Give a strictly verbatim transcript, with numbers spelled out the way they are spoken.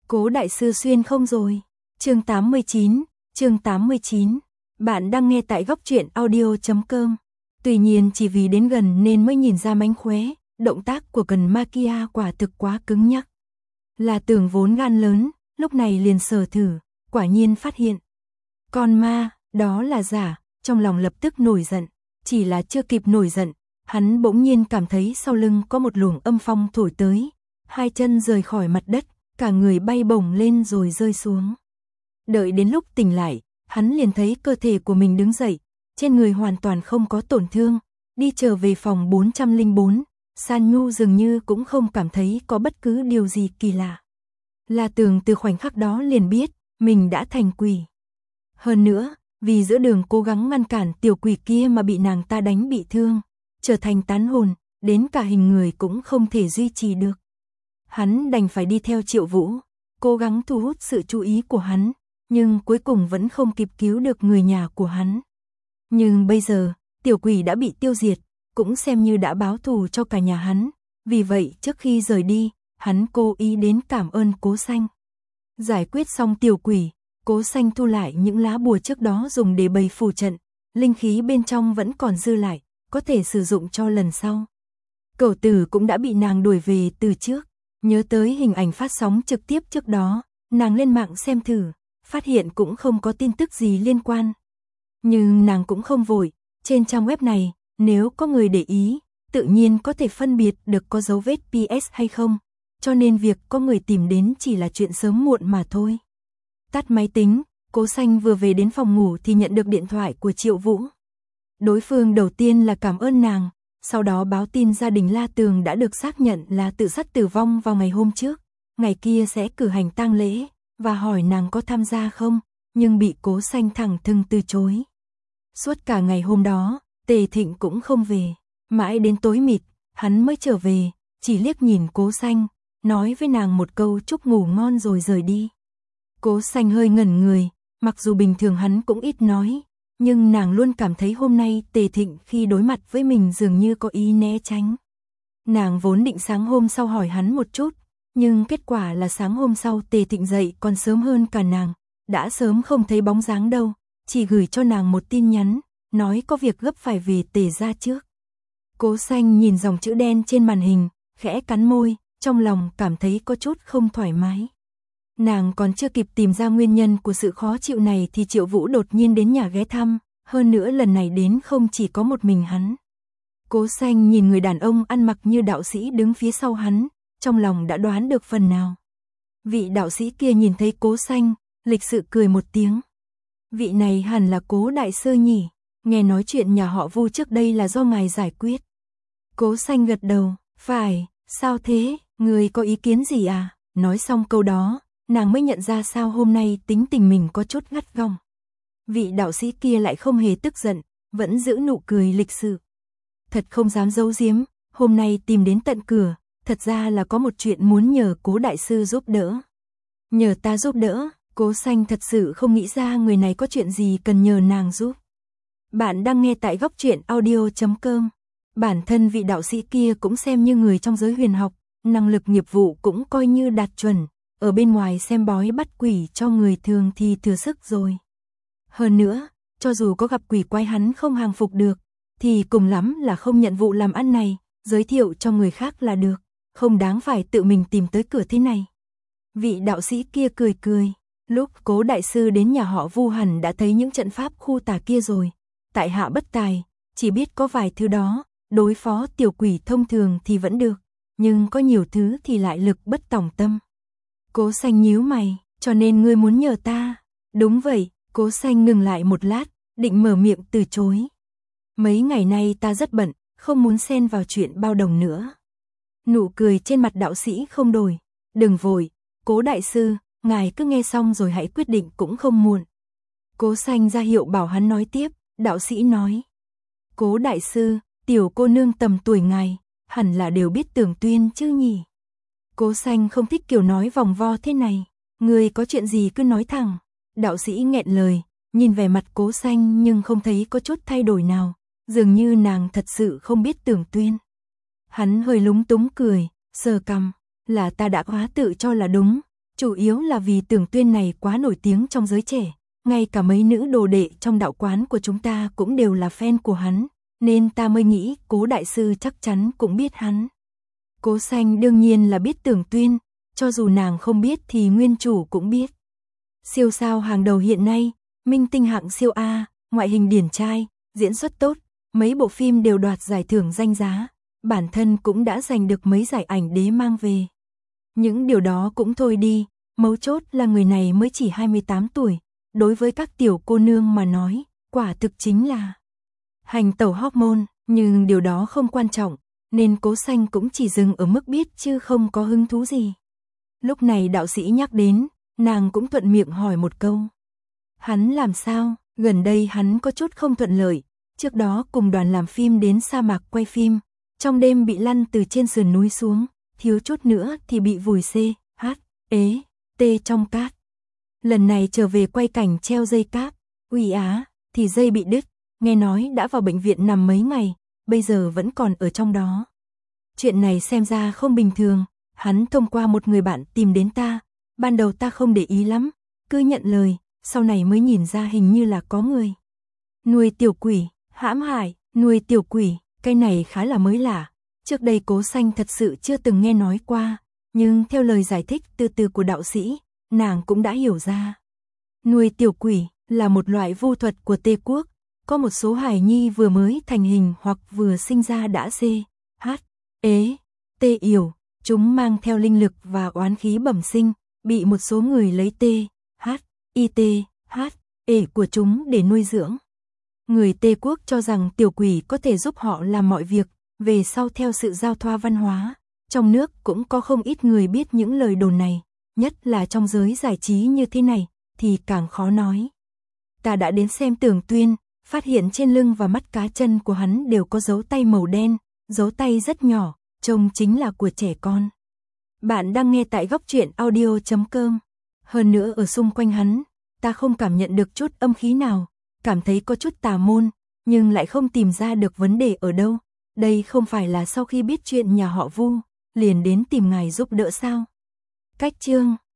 Cố đại sư xuyên không rồi. Chương tám mươi chín, chương tám mươi chín. Bạn đang nghe tại góc truyện audio chấm com. Tuy nhiên chỉ vì đến gần nên mới nhìn ra mánh khóe, động tác của Cần Makia quả thực quá cứng nhắc. Là Tưởng vốn gan lớn, lúc này liền sờ thử, quả nhiên phát hiện. Con ma, đó là giả, trong lòng lập tức nổi giận, chỉ là chưa kịp nổi giận, hắn bỗng nhiên cảm thấy sau lưng có một luồng âm phong thổi tới, hai chân rời khỏi mặt đất, cả người bay bổng lên rồi rơi xuống. Đợi đến lúc tỉnh lại, hắn liền thấy cơ thể của mình đứng dậy, trên người hoàn toàn không có tổn thương, đi trở về phòng bốn trăm lẻ bốn, San Nhu dường như cũng không cảm thấy có bất cứ điều gì kỳ lạ. La Tường từ khoảnh khắc đó liền biết, mình đã thành quỷ. Hơn nữa, vì giữa đường cố gắng ngăn cản tiểu quỷ kia mà bị nàng ta đánh bị thương, trở thành tán hồn, đến cả hình người cũng không thể duy trì được. Hắn đành phải đi theo Triệu Vũ, cố gắng thu hút sự chú ý của hắn, nhưng cuối cùng vẫn không kịp cứu được người nhà của hắn. Nhưng bây giờ, tiểu quỷ đã bị tiêu diệt, cũng xem như đã báo thù cho cả nhà hắn, vì vậy trước khi rời đi, hắn cố ý đến cảm ơn Cố Xanh. Giải quyết xong tiểu quỷ, Cố Xanh thu lại những lá bùa trước đó dùng để bày phù trận, linh khí bên trong vẫn còn dư lại, có thể sử dụng cho lần sau. Cẩu Tử cũng đã bị nàng đuổi về từ trước, nhớ tới hình ảnh phát sóng trực tiếp trước đó, nàng lên mạng xem thử, phát hiện cũng không có tin tức gì liên quan. Nhưng nàng cũng không vội, trên trang web này, nếu có người để ý, tự nhiên có thể phân biệt được có dấu vết pê ét hay không, cho nên việc có người tìm đến chỉ là chuyện sớm muộn mà thôi. Tắt máy tính, Cố Xanh vừa về đến phòng ngủ thì nhận được điện thoại của Triệu Vũ. Đối phương đầu tiên là cảm ơn nàng, sau đó báo tin gia đình La Tường đã được xác nhận là tự sát tử vong vào ngày hôm trước, ngày kia sẽ cử hành tang lễ, và hỏi nàng có tham gia không, nhưng bị Cố Xanh thẳng thừng từ chối. Suốt cả ngày hôm đó, Tề Thịnh cũng không về, mãi đến tối mịt, hắn mới trở về, chỉ liếc nhìn Cố Xanh, nói với nàng một câu chúc ngủ ngon rồi rời đi. Cố Xanh hơi ngẩn người, mặc dù bình thường hắn cũng ít nói, nhưng nàng luôn cảm thấy hôm nay Tề Thịnh khi đối mặt với mình dường như có ý né tránh. Nàng vốn định sáng hôm sau hỏi hắn một chút, nhưng kết quả là sáng hôm sau Tề Thịnh dậy còn sớm hơn cả nàng, đã sớm không thấy bóng dáng đâu, chỉ gửi cho nàng một tin nhắn, nói có việc gấp phải về Tề gia trước. Cố Xanh nhìn dòng chữ đen trên màn hình, khẽ cắn môi, trong lòng cảm thấy có chút không thoải mái. Nàng còn chưa kịp tìm ra nguyên nhân của sự khó chịu này thì Triệu Vũ đột nhiên đến nhà ghé thăm, hơn nữa lần này đến không chỉ có một mình hắn. Cố Xanh nhìn người đàn ông ăn mặc như đạo sĩ đứng phía sau hắn, trong lòng đã đoán được phần nào. Vị đạo sĩ kia nhìn thấy Cố Xanh, lịch sự cười một tiếng. Vị này hẳn là Cố đại sư nhỉ, nghe nói chuyện nhà họ Vu trước đây là do ngài giải quyết. Cố Xanh gật đầu, phải, sao thế, người có ý kiến gì à? Nói xong câu đó, nàng mới nhận ra sao hôm nay tính tình mình có chút ngắt gỏng. Vị đạo sĩ kia lại không hề tức giận, vẫn giữ nụ cười lịch sự. Thật không dám giấu giếm, hôm nay tìm đến tận cửa, thật ra là có một chuyện muốn nhờ Cố đại sư giúp đỡ. Nhờ ta giúp đỡ, Cố Xanh thật sự không nghĩ ra người này có chuyện gì cần nhờ nàng giúp. Bạn đang nghe tại góc truyện audio chấm com. Bản thân vị đạo sĩ kia cũng xem như người trong giới huyền học, năng lực nghiệp vụ cũng coi như đạt chuẩn, ở bên ngoài xem bói bắt quỷ cho người thường thì thừa sức rồi. Hơn nữa, cho dù có gặp quỷ quái hắn không hàng phục được, thì cùng lắm là không nhận vụ làm ăn này, giới thiệu cho người khác là được, không đáng phải tự mình tìm tới cửa thế này. Vị đạo sĩ kia cười cười, lúc Cố đại sư đến nhà họ Vu hẳn đã thấy những trận pháp khu tà kia rồi, tại hạ bất tài, chỉ biết có vài thứ đó, đối phó tiểu quỷ thông thường thì vẫn được, nhưng có nhiều thứ thì lại lực bất tòng tâm. Cố Xanh nhíu mày, cho nên ngươi muốn nhờ ta? Đúng vậy, Cố Xanh ngừng lại một lát, định mở miệng từ chối. Mấy ngày nay ta rất bận, không muốn xen vào chuyện bao đồng nữa. Nụ cười trên mặt đạo sĩ không đổi, đừng vội, Cố đại sư, ngài cứ nghe xong rồi hãy quyết định cũng không muộn. Cố Xanh ra hiệu bảo hắn nói tiếp, đạo sĩ nói. Cố đại sư, tiểu cô nương tầm tuổi ngài, hẳn là đều biết Tưởng Tuyên chứ nhỉ? Cố Xanh không thích kiểu nói vòng vo thế này, người có chuyện gì cứ nói thẳng. Đạo sĩ nghẹn lời, nhìn vẻ mặt Cố Xanh nhưng không thấy có chút thay đổi nào, dường như nàng thật sự không biết Tưởng Tuyên. Hắn hơi lúng túng cười, sờ cằm, là ta đã quá tự cho là đúng, Chủ yếu là vì Tưởng Tuyên này quá nổi tiếng trong giới trẻ, ngay cả mấy nữ đồ đệ trong đạo quán của chúng ta cũng đều là fan của hắn, nên ta mới nghĩ Cố đại sư chắc chắn cũng biết hắn. Cố Xanh đương nhiên là biết Tưởng Tuyên, cho dù nàng không biết thì nguyên chủ cũng biết. Siêu sao hàng đầu hiện nay, minh tinh hạng siêu A, ngoại hình điển trai, diễn xuất tốt, mấy bộ phim đều đoạt giải thưởng danh giá, bản thân cũng đã giành được mấy giải ảnh đế mang về. Những điều đó cũng thôi đi, mấu chốt là người này mới chỉ hai mươi tám tuổi, đối với các tiểu cô nương mà nói, quả thực chính là hành tẩu hormone, nhưng điều đó không quan trọng, nên Cố Xanh cũng chỉ dừng ở mức biết chứ không có hứng thú gì. Lúc này đạo sĩ nhắc đến, nàng cũng thuận miệng hỏi một câu. Hắn làm sao? Gần đây hắn có chút không thuận lợi, trước đó cùng đoàn làm phim đến sa mạc quay phim, trong đêm bị lăn từ trên sườn núi xuống, thiếu chút nữa thì bị vùi xê, hát, ế, tê trong cát. Lần này trở về quay cảnh treo dây cáp, uy á, thì dây bị đứt, nghe nói đã vào bệnh viện nằm mấy ngày, bây giờ vẫn còn ở trong đó. Chuyện này xem ra không bình thường, hắn thông qua một người bạn tìm đến ta, ban đầu ta không để ý lắm, cứ nhận lời, sau này mới nhìn ra hình như là có người nuôi tiểu quỷ, hãm hại, nuôi tiểu quỷ, cái này khá là mới lạ, trước đây Cố Xanh thật sự chưa từng nghe nói qua, nhưng theo lời giải thích từ từ của đạo sĩ, nàng cũng đã hiểu ra. Nuôi tiểu quỷ là một loại vu thuật của Tây Quốc, có một số hài nhi vừa mới thành hình hoặc vừa sinh ra đã xê, hát, ế, tê yểu, chúng mang theo linh lực và oán khí bẩm sinh, bị một số người lấy tê, hát, i tê, hát, ế của chúng để nuôi dưỡng. Người Tây Quốc cho rằng tiểu quỷ có thể giúp họ làm mọi việc, về sau theo sự giao thoa văn hóa, trong nước cũng có không ít người biết những lời đồn này, nhất là trong giới giải trí như thế này, thì càng khó nói. Ta đã đến xem Tưởng Tuyên, phát hiện trên lưng và mắt cá chân của hắn đều có dấu tay màu đen, dấu tay rất nhỏ, trông chính là của trẻ con. Bạn đang nghe tại góc truyện audio chấm com. Hơn nữa ở xung quanh hắn, ta không cảm nhận được chút âm khí nào, cảm thấy có chút tà môn, nhưng lại không tìm ra được vấn đề ở đâu. Đây không phải là sau khi biết chuyện nhà họ Vu, liền đến tìm ngài giúp đỡ sao? Cách chương